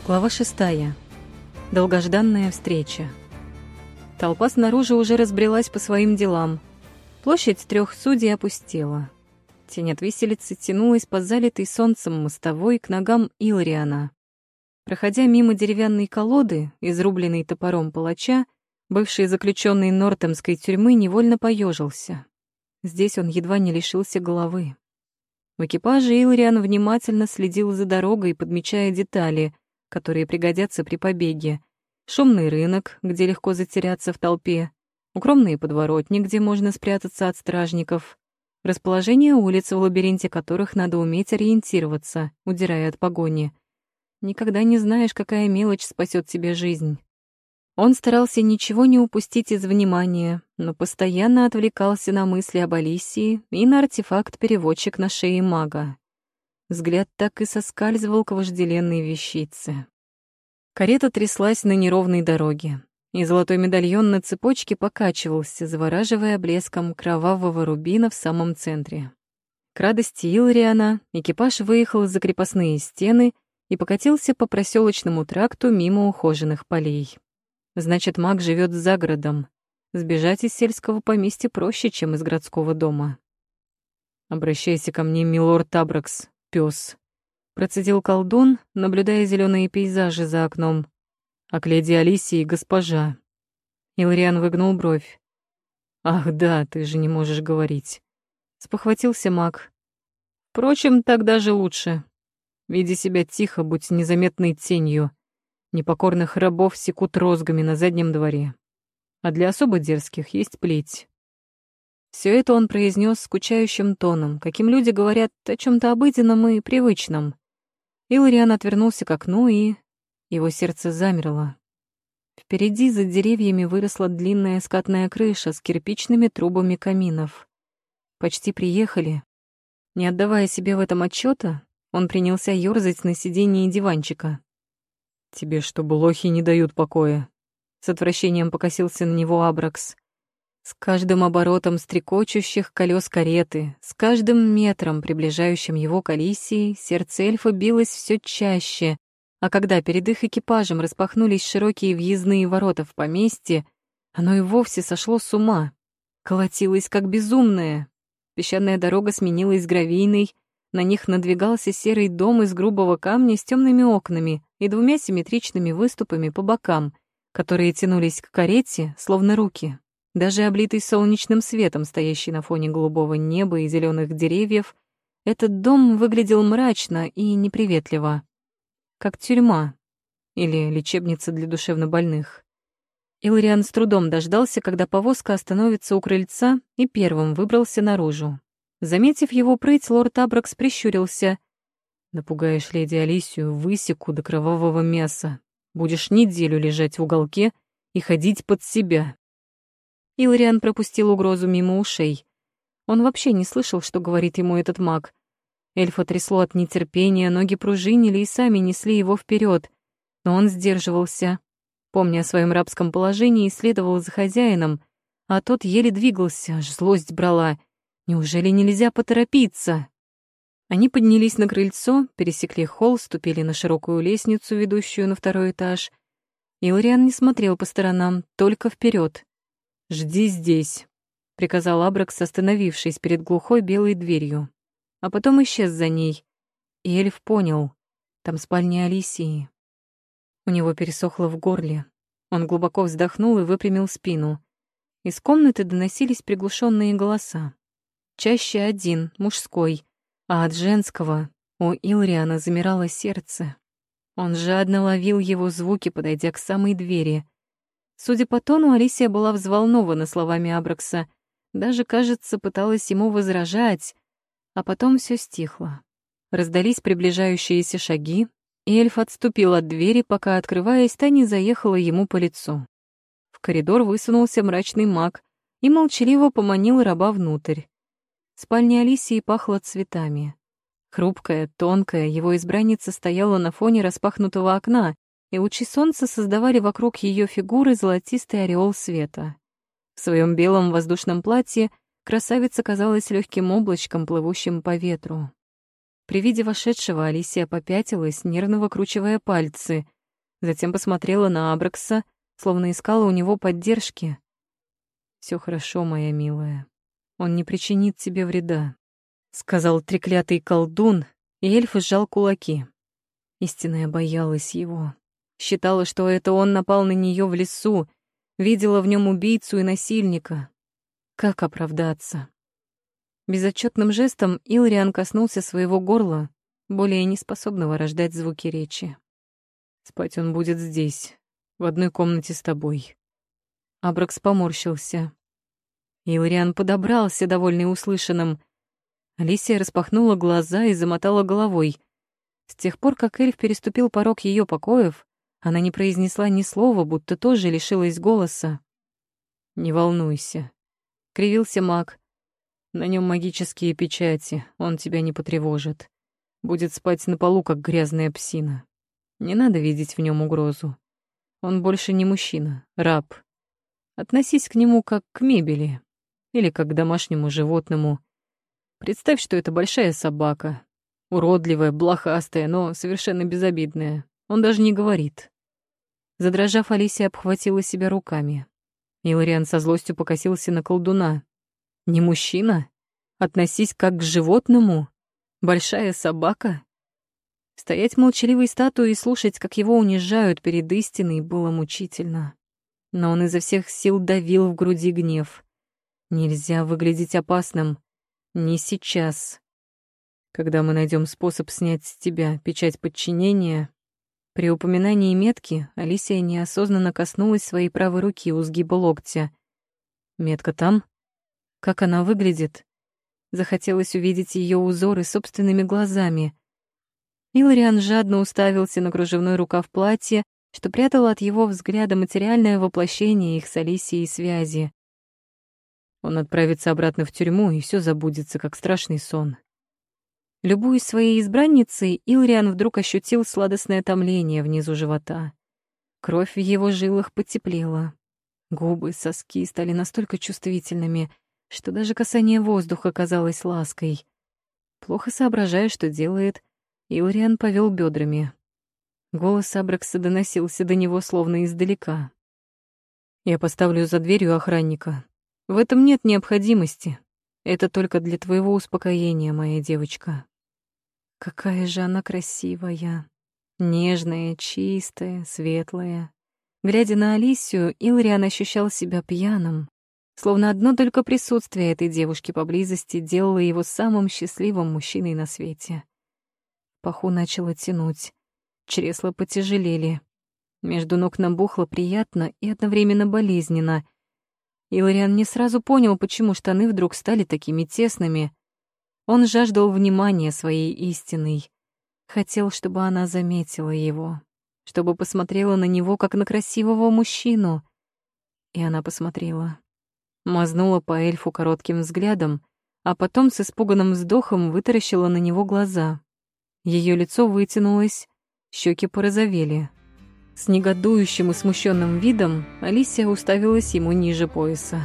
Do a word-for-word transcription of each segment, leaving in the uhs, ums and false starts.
Глава шестая. Долгожданная встреча. Толпа снаружи уже разбрелась по своим делам. Площадь трех судей опустела. Тень от виселицы тянулась по залитой солнцем мостовой к ногам Илариана. Проходя мимо деревянной колоды, изрубленной топором палача, бывший заключенный Нортемской тюрьмы невольно поежился. Здесь он едва не лишился головы. В экипаже Илариан внимательно следил за дорогой, подмечая детали, которые пригодятся при побеге. Шумный рынок, где легко затеряться в толпе, укромные подворотни, где можно спрятаться от стражников, расположение улиц, в лабиринте которых надо уметь ориентироваться, удирая от погони. Никогда не знаешь, какая мелочь спасет тебе жизнь. Он старался ничего не упустить из внимания, но постоянно отвлекался на мысли об Алисии и на артефакт-переводчик на шее мага. Взгляд так и соскальзывал к вожделенной вещице. Карета тряслась на неровной дороге, и золотой медальон на цепочке покачивался, завораживая блеском кровавого рубина в самом центре. К радости Илариана экипаж выехал за крепостные стены и покатился по проселочному тракту мимо ухоженных полей. Значит, маг живет за городом. Сбежать из сельского поместья проще, чем из городского дома. «Обращайся ко мне, милорд Абракс, пёс», — процедил колдун, наблюдая зеленые пейзажи за окном. «А к леди Алисии госпожа». Илариан выгнул бровь. «Ах да, ты же не можешь говорить», — спохватился маг. «Впрочем, так даже лучше. Веди себя тихо, будь незаметной тенью. Непокорных рабов секут розгами на заднем дворе. А для особо дерзких есть плеть». Все это он произнес скучающим тоном, каким люди говорят о чем-то обыденном и привычном. Илариан отвернулся к окну, и его сердце замерло. Впереди за деревьями выросла длинная скатная крыша с кирпичными трубами каминов. Почти приехали. Не отдавая себе в этом отчета, он принялся ёрзать на сиденье диванчика. «Тебе что, блохи не дают покоя?» С отвращением покосился на него Абракс. С каждым оборотом стрекочущих колес кареты, с каждым метром, приближающим его к Алисии, сердце эльфа билось все чаще, а когда перед их экипажем распахнулись широкие въездные ворота в поместье, оно и вовсе сошло с ума, колотилось как безумное. Песчаная дорога сменилась гравийной, на них надвигался серый дом из грубого камня с темными окнами и двумя симметричными выступами по бокам, которые тянулись к карете, словно руки. Даже облитый солнечным светом, стоящий на фоне голубого неба и зеленых деревьев, этот дом выглядел мрачно и неприветливо, как тюрьма или лечебница для душевнобольных. Илариан с трудом дождался, когда повозка остановится у крыльца, и первым выбрался наружу. Заметив его прыть, лорд Абракс прищурился. «Напугаешь леди Алисию, высеку до кровавого мяса. Будешь неделю лежать в уголке и ходить под себя». Илариан пропустил угрозу мимо ушей. Он вообще не слышал, что говорит ему этот маг. Эльфа трясло от нетерпения, ноги пружинили и сами несли его вперед, но он сдерживался. Помня о своем рабском положении, следовал за хозяином, а тот еле двигался, аж злость брала. Неужели нельзя поторопиться? Они поднялись на крыльцо, пересекли холл, ступили на широкую лестницу, ведущую на второй этаж. Илариан не смотрел по сторонам, только вперед. «Жди здесь», — приказал Абракс, остановившись перед глухой белой дверью. А потом исчез за ней. И эльф понял, там спальня Алисии. У него пересохло в горле. Он глубоко вздохнул и выпрямил спину. Из комнаты доносились приглушенные голоса. Чаще один, мужской, а от женского у Илариана замирало сердце. Он жадно ловил его звуки, подойдя к самой двери. Судя по тону, Алисия была взволнована словами Абракса, даже, кажется, пыталась ему возражать, а потом все стихло. Раздались приближающиеся шаги, и эльф отступил от двери, пока, открываясь, та не заехала ему по лицу. В коридор высунулся мрачный маг и молчаливо поманил раба внутрь. Спальня Алисии пахла цветами. Хрупкая, тонкая, его избранница стояла на фоне распахнутого окна, и лучи солнца создавали вокруг ее фигуры золотистый ореол света. В своем белом воздушном платье красавица казалась легким облачком, плывущим по ветру. При виде вошедшего Алисия попятилась, нервно выкручивая пальцы, Затем посмотрела на Абракса, словно искала у него поддержки. «Всё хорошо, моя милая. Он не причинит тебе вреда», — сказал треклятый колдун, и эльф сжал кулаки. Истинная боялась его. Считала, что это он напал на неё в лесу, видела в нём убийцу и насильника. Как оправдаться? Безотчетным жестом Илриан коснулся своего горла, более неспособного рождать звуки речи. «Спать он будет здесь, в одной комнате с тобой». Абракс поморщился. Илриан подобрался, довольный услышанным. Алисия распахнула глаза и замотала головой. С тех пор, как эльф переступил порог её покоев, она не произнесла ни слова, будто тоже лишилась голоса. «Не волнуйся», — кривился маг. «На нём магические печати, он тебя не потревожит. Будет спать на полу, как грязная псина. Не надо видеть в нём угрозу. Он больше не мужчина, раб. Относись к нему как к мебели или как к домашнему животному. Представь, что это большая собака. Уродливая, блохастая, но совершенно безобидная. Он даже не говорит». Задрожав, Алисия обхватила себя руками. Илариан со злостью покосился на колдуна. «Не мужчина? Относись как к животному? Большая собака?» Стоять молчаливой статуей и слушать, как его унижают перед истиной, было мучительно. Но он изо всех сил давил в груди гнев. Нельзя выглядеть опасным. Не сейчас. Когда мы найдем способ снять с тебя печать подчинения... При упоминании метки Алисия неосознанно коснулась своей правой руки у сгиба локтя. Метка там? Как она выглядит? Захотелось увидеть ее узоры собственными глазами. Илариан жадно уставился на кружевной рукав платья, что прятало от его взгляда материальное воплощение их с Алисией связи. Он отправится обратно в тюрьму, и все забудется, как страшный сон. Любуясь своей избранницей, Илариан вдруг ощутил сладостное томление внизу живота. Кровь в его жилах потеплела. Губы, соски стали настолько чувствительными, что даже касание воздуха казалось лаской. Плохо соображая, что делает, Илариан повел бедрами. Голос Абракса доносился до него словно издалека. «Я поставлю за дверью охранника. В этом нет необходимости. Это только для твоего успокоения, моя девочка». Какая же она красивая. Нежная, чистая, светлая. Глядя на Алисию, Илариан ощущал себя пьяным. Словно одно только присутствие этой девушки поблизости делало его самым счастливым мужчиной на свете. Паху начало тянуть. Чресла потяжелели. Между ног набухло приятно и одновременно болезненно. Илариан не сразу понял, почему штаны вдруг стали такими тесными. Он жаждал внимания своей истиной. Хотел, чтобы она заметила его, чтобы посмотрела на него, как на красивого мужчину. И она посмотрела. Мазнула по эльфу коротким взглядом, а потом с испуганным вздохом вытаращила на него глаза. Ее лицо вытянулось, щеки порозовели. С негодующим и смущенным видом Алисия уставилась ему ниже пояса.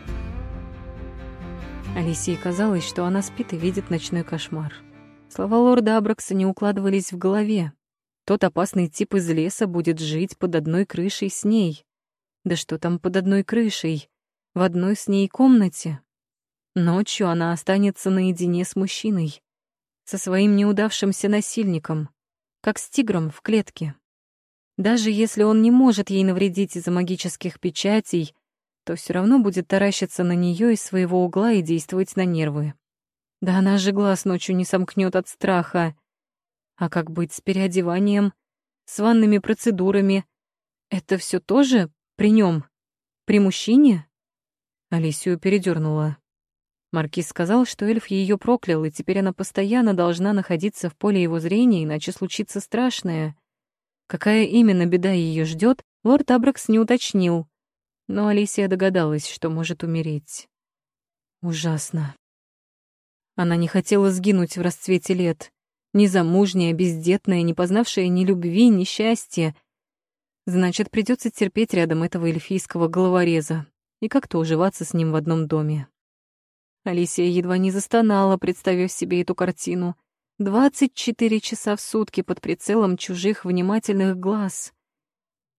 Алисии казалось, что она спит и видит ночной кошмар. Слова лорда Абракса не укладывались в голове. Тот опасный тип из леса будет жить под одной крышей с ней. Да что там под одной крышей? В одной с ней комнате. Ночью она останется наедине с мужчиной. Со своим неудавшимся насильником. Как с тигром в клетке. Даже если он не может ей навредить из-за магических печатей, то все равно будет таращиться на нее из своего угла и действовать на нервы. Да она же глаз ночью не сомкнет от страха. А как быть с переодеванием, с ванными процедурами? Это все тоже при нем, при мужчине? Алисию передернула. Маркиз сказал, что эльф ее проклял, и теперь она постоянно должна находиться в поле его зрения, иначе случится страшное. Какая именно беда ее ждет, лорд Абракс не уточнил. Но Алисия догадалась, что может умереть. Ужасно. Она не хотела сгинуть в расцвете лет. Незамужняя, бездетная, не познавшая ни любви, ни счастья. Значит, придется терпеть рядом этого эльфийского головореза и как-то уживаться с ним в одном доме. Алисия едва не застонала, представив себе эту картину. Двадцать четыре часа в сутки под прицелом чужих внимательных глаз.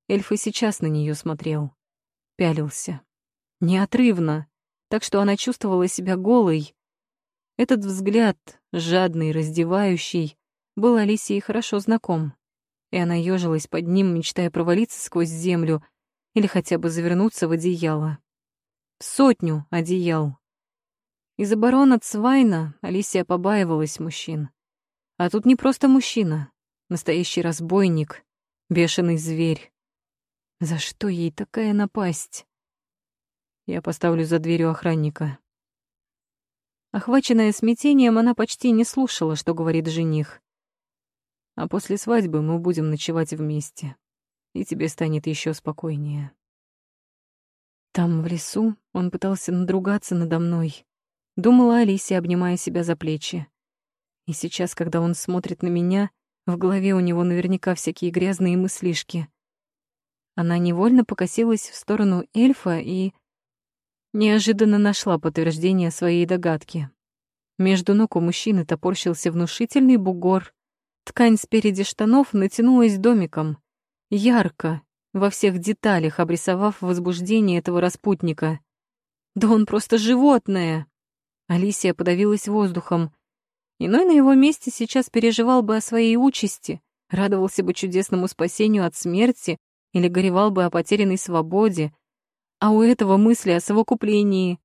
Эльф и сейчас на нее смотрел. Пялился. Неотрывно, так что она чувствовала себя голой. Этот взгляд, жадный, раздевающий, был Алисии хорошо знаком, и она ёжилась под ним, мечтая провалиться сквозь землю или хотя бы завернуться в одеяло. В сотню одеял. Из-за барона Цвайна Алисия побаивалась мужчин. А тут не просто мужчина, настоящий разбойник, бешеный зверь. За что ей такая напасть? Я поставлю за дверью охранника. Охваченная смятением, она почти не слушала, что говорит жених. А после свадьбы мы будем ночевать вместе, и тебе станет еще спокойнее. Там, в лесу, он пытался надругаться надо мной. Думала Алисия, обнимая себя за плечи. И сейчас, когда он смотрит на меня, в голове у него наверняка всякие грязные мыслишки. Она невольно покосилась в сторону эльфа и неожиданно нашла подтверждение своей догадки. Между ног у мужчины топорщился внушительный бугор. Ткань спереди штанов натянулась домиком. Ярко, во всех деталях обрисовав возбуждение этого распутника. Да он просто животное! Алисия подавилась воздухом. Иной на его месте сейчас переживал бы о своей участи, радовался бы чудесному спасению от смерти или горевал бы о потерянной свободе, а у этого мысли о совокуплении.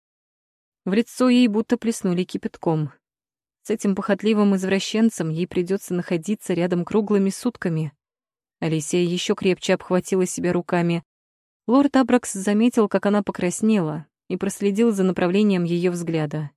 В лицо ей будто плеснули кипятком. С этим похотливым извращенцем ей придется находиться рядом круглыми сутками. Алисия еще крепче обхватила себя руками. Лорд Абракс заметил, как она покраснела, и проследил за направлением ее взгляда.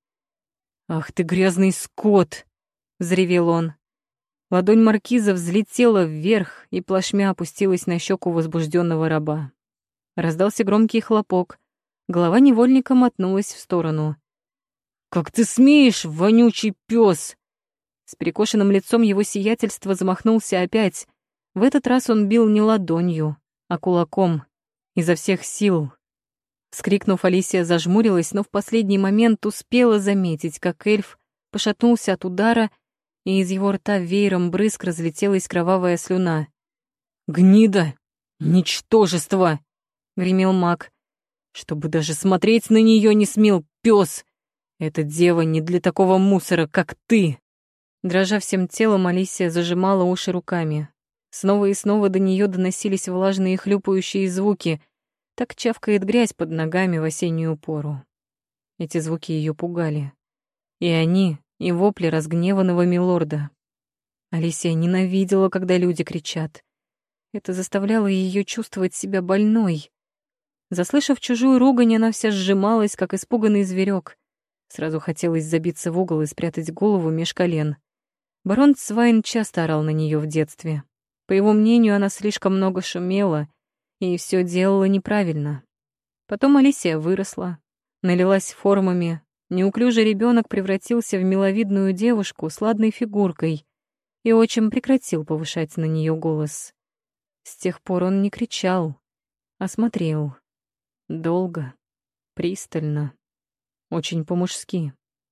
«Ах ты грязный скот!» — взревел он. Ладонь маркиза взлетела вверх и плашмя опустилась на щеку возбужденного раба. Раздался громкий хлопок. Голова невольника мотнулась в сторону. «Как ты смеешь, вонючий пес!» С перекошенным лицом его сиятельство замахнулся опять. В этот раз он бил не ладонью, а кулаком, изо всех сил. Вскрикнув, Алисия зажмурилась, но в последний момент успела заметить, как эльф пошатнулся от удара, и из его рта веером брызг разлетелась кровавая слюна. «Гнида! Ничтожество!» — гремел маг. «Чтобы даже смотреть на нее не смел, пес! Эта дева не для такого мусора, как ты!» Дрожа всем телом, Алисия зажимала уши руками. Снова и снова до нее доносились влажные хлюпающие звуки. Так чавкает грязь под ногами в осеннюю пору. Эти звуки ее пугали. И они, и вопли разгневанного милорда. Алисия ненавидела, когда люди кричат. Это заставляло ее чувствовать себя больной. Заслышав чужую ругань, она вся сжималась, как испуганный зверек. Сразу хотелось забиться в угол и спрятать голову меж колен. Барон Цвайн часто орал на нее в детстве. По его мнению, она слишком много шумела и все делала неправильно. Потом Алисия выросла, налилась формами. Неуклюжий ребенок превратился в миловидную девушку с ладной фигуркой, и отчим прекратил повышать на нее голос. С тех пор он не кричал, а смотрел. Долго, пристально, очень по-мужски.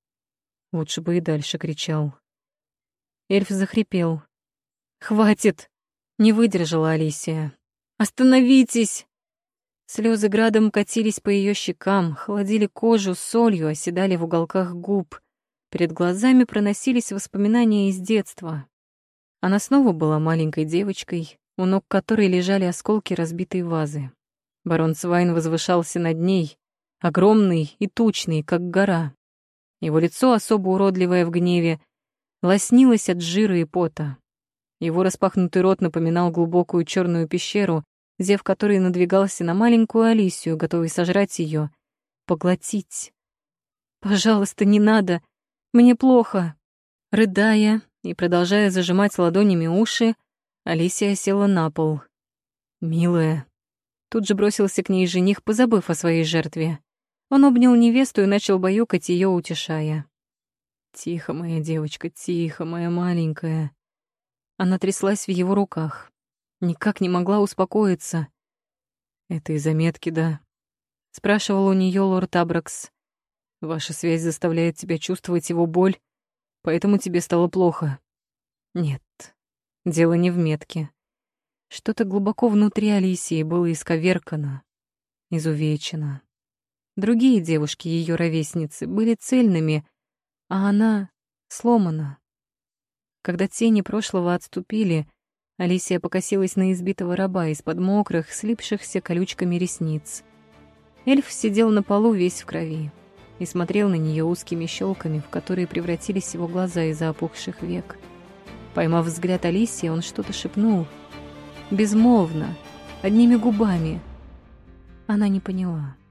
Лучше бы и дальше кричал. Эльф захрипел. «Хватит!» — не выдержала Алисия. «Остановитесь!» Слезы градом катились по ее щекам, холодили кожу солью, оседали в уголках губ. Перед глазами проносились воспоминания из детства. Она снова была маленькой девочкой, у ног которой лежали осколки разбитой вазы. Барон Цвайн возвышался над ней, огромный и тучный, как гора. Его лицо, особо уродливое в гневе, лоснилось от жира и пота. Его распахнутый рот напоминал глубокую черную пещеру, зев которой надвигался на маленькую Алисию, готовый сожрать ее, поглотить. «Пожалуйста, не надо! Мне плохо!» Рыдая и продолжая зажимать ладонями уши, Алисия села на пол. «Милая!» Тут же бросился к ней жених, позабыв о своей жертве. Он обнял невесту и начал баюкать ее, утешая. «Тихо, моя девочка, тихо, моя маленькая». Она тряслась в его руках. Никак не могла успокоиться. «Это из-за метки, да?» — спрашивал у нее лорд Абракс. «Ваша связь заставляет тебя чувствовать его боль, поэтому тебе стало плохо». «Нет, дело не в метке. Что-то глубоко внутри Алисии было исковеркано, изувечено. Другие девушки, ее ровесницы, были цельными, а она сломана. Когда тени прошлого отступили, Алисия покосилась на избитого раба из-под мокрых, слипшихся колючками ресниц. Эльф сидел на полу весь в крови и смотрел на нее узкими щелками, в которые превратились его глаза из-за опухших век. Поймав взгляд Алисии, он что-то шепнул. Безмолвно, одними губами. Она не поняла.